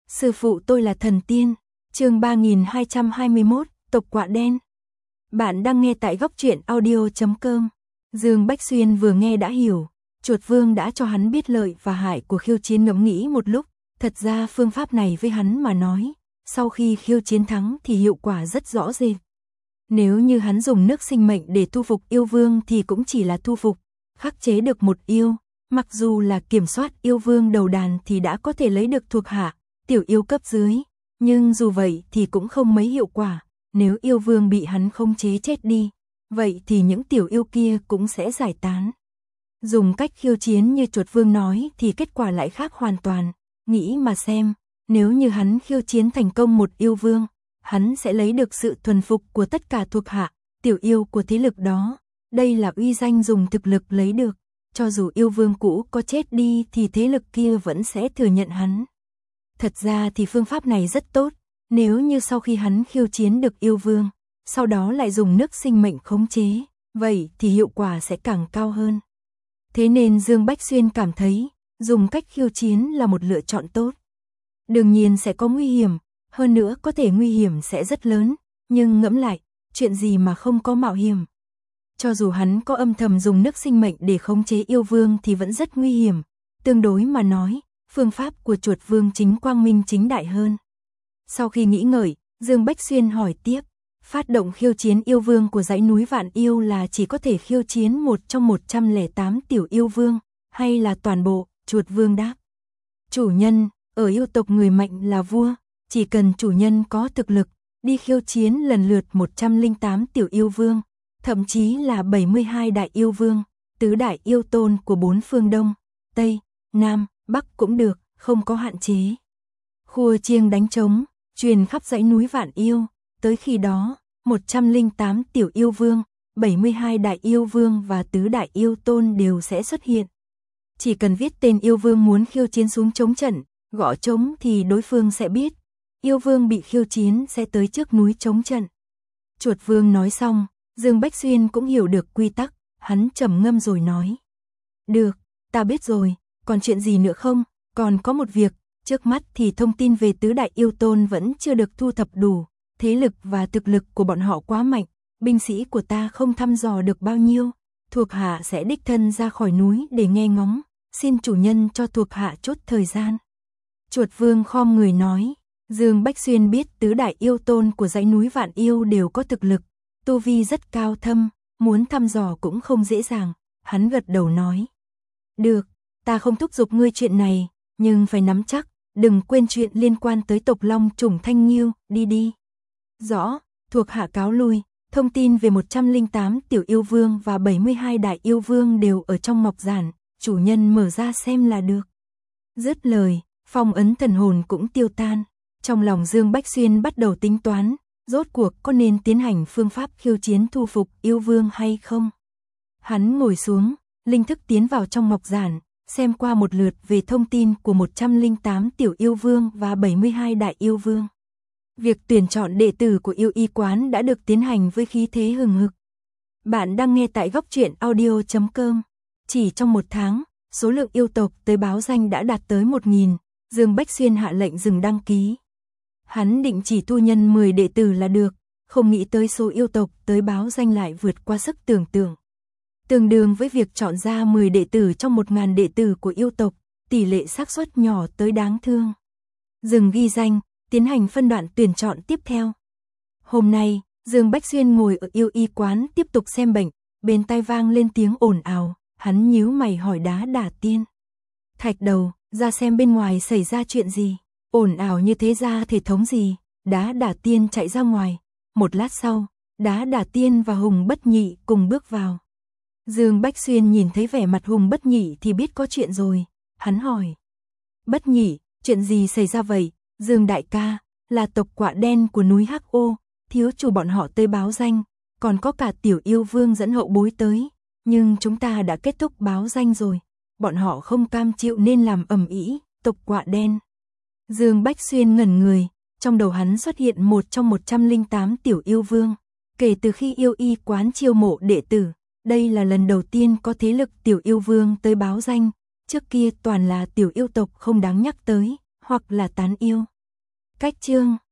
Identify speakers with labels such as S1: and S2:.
S1: Sư phụ tôi là thần tiên. Chương 3221, tộc quạ đen. Bạn đang nghe tại góc truyện audio.com. Dương Bách Xuyên vừa nghe đã hiểu, Chuột Vương đã cho hắn biết lợi và hại của khiêu chiến. Ngẫm nghĩ một lúc, thật ra phương pháp này với hắn mà nói, sau khi khiêu chiến thắng thì hiệu quả rất rõ rệt. Nếu như hắn dùng nước sinh mệnh để thu phục yêu vương thì cũng chỉ là thu phục, khắc chế được một yêu, mặc dù là kiểm soát yêu vương đầu đàn thì đã có thể lấy được thuộc hạ, tiểu yêu cấp dưới, nhưng dù vậy thì cũng không mấy hiệu quả, nếu yêu vương bị hắn khống chế chết đi, vậy thì những tiểu yêu kia cũng sẽ giải tán. Dùng cách khiêu chiến như Chuột Vương nói thì kết quả lại khác hoàn toàn, nghĩ mà xem, nếu như hắn khiêu chiến thành công một yêu vương, hắn sẽ lấy được sự thuần phục của tất cả thuộc hạ, tiểu yêu của thế lực đó, đây là uy danh dùng thực lực lấy được, cho dù yêu vương cũ có chết đi thì thế lực kia vẫn sẽ thừa nhận hắn. Thật ra thì phương pháp này rất tốt, nếu như sau khi hắn khiêu chiến được yêu vương, sau đó lại dùng nước sinh mệnh khống chế, vậy thì hiệu quả sẽ càng cao hơn. Thế nên Dương Bách Xuyên cảm thấy, dùng cách khiêu chiến là một lựa chọn tốt. Đương nhiên sẽ có nguy hiểm, hơn nữa có thể nguy hiểm sẽ rất lớn, nhưng ngẫm lại, chuyện gì mà không có mạo hiểm. Cho dù hắn có âm thầm dùng nước sinh mệnh để khống chế yêu vương thì vẫn rất nguy hiểm, tương đối mà nói, phương pháp của Chuột Vương chính quang minh chính đại hơn. Sau khi nghĩ ngợi, Dương Bách Xuyên hỏi tiếp, phát động khiêu chiến yêu vương của dãy núi Vạn Yêu là chỉ có thể khiêu chiến một trong 108 tiểu yêu vương, hay là toàn bộ? Chuột Vương đáp, chủ nhân, ở yêu tộc người mạnh là vua, chỉ cần chủ nhân có thực lực, đi khiêu chiến lần lượt 108 tiểu yêu vương, thậm chí là 72 đại yêu vương, tứ đại yêu tôn của bốn phương Đông, Tây, Nam, Bắc cũng được, không có hạn chế. Khua chiêng đánh trống, truyền khắp dãy núi Vạn Yêu, tới khi đó, 108 tiểu yêu vương, 72 đại yêu vương và tứ đại yêu tôn đều sẽ xuất hiện. Chỉ cần viết tên yêu vương muốn khiêu chiến xuống trống trận, gõ trống thì đối phương sẽ biết, yêu vương bị khiêu chiến sẽ tới trước núi trống trận. Chuột Vương nói xong, Dương Bách Xuyên cũng hiểu được quy tắc, hắn trầm ngâm rồi nói. Được, ta biết rồi, còn chuyện gì nữa không? Còn có một việc, trước mắt thì thông tin về tứ đại yêu tôn vẫn chưa được thu thập đủ, thế lực và thực lực của bọn họ quá mạnh, binh sĩ của ta không thăm dò được bao nhiêu, thuộc hạ sẽ đích thân ra khỏi núi để nghe ngóng, xin chủ nhân cho thuộc hạ chút thời gian. Chuột Vương khom người nói, Dương Bách Xuyên biết tứ đại yêu tôn của dãy núi Vạn Yêu đều có thực lực, tu vi rất cao thâm, muốn thăm dò cũng không dễ dàng, hắn gật đầu nói. Được, ta không thúc giục ngươi chuyện này, nhưng phải nắm chắc, đừng quên chuyện liên quan tới tộc Long chủng Thanh Nghiêu, đi. Rõ, thuộc hạ cáo lui, thông tin về 108 tiểu yêu vương và 72 đại yêu vương đều ở trong ngọc giản, chủ nhân mở ra xem là được. Dứt lời, phong ấn thần hồn cũng tiêu tan, trong lòng Dương Bách Xuyên bắt đầu tính toán, rốt cuộc có nên tiến hành phương pháp khiêu chiến thu phục yêu vương hay không. Hắn ngồi xuống, linh thức tiến vào trong ngọc giản, xem qua một lượt về thông tin của 108 tiểu yêu vương và 72 đại yêu vương. Việc tuyển chọn đệ tử của yêu y quán đã được tiến hành với khí thế hừng hực. Bạn đang nghe tại góc truyện audio.com. Chỉ trong một tháng, số lượng yêu tộc tới báo danh đã đạt tới 1000, Dương Bách Xuyên hạ lệnh dừng đăng ký. Hắn định chỉ thu nhân 10 đệ tử là được, không nghĩ tới số yêu tộc tới báo danh lại vượt qua sức tưởng tượng. Tương đương với việc chọn ra 10 đệ tử trong 1000 đệ tử của yêu tộc, tỷ lệ xác suất nhỏ tới đáng thương. Dừng ghi danh, tiến hành phân đoạn tuyển chọn tiếp theo. Hôm nay, Dương Bách Xuyên ngồi ở yêu y quán tiếp tục xem bệnh, bên tai vang lên tiếng ồn ào, hắn nhíu mày hỏi Đá Đả Tiên. Thạch Đầu, ra xem bên ngoài xảy ra chuyện gì, ồn ào như thế ra thể thống gì. Đá Đả Tiên chạy ra ngoài, một lát sau, Đá Đả Tiên và Hùng Bất Nhị cùng bước vào. Dương Bách Xuyên nhìn thấy vẻ mặt Hùng Bất Nhị thì biết có chuyện rồi, hắn hỏi. Bất Nhị, chuyện gì xảy ra vậy? Dương đại ca, là tộc quạ đen của núi Hắc Ô, thiếu chủ bọn họ tới báo danh, còn có cả tiểu yêu vương dẫn hậu bối tới, nhưng chúng ta đã kết thúc báo danh rồi, bọn họ không cam chịu nên làm ầm ĩ, tộc quạ đen. Dương Bách Xuyên ngẩn người, trong đầu hắn xuất hiện một trong 108 tiểu yêu vương, kể từ khi yêu y quán chiêu mộ đệ tử, đây là lần đầu tiên có thế lực tiểu yêu vương tới báo danh, trước kia toàn là tiểu yêu tộc không đáng nhắc tới, hoặc là tán yêu. Cách chương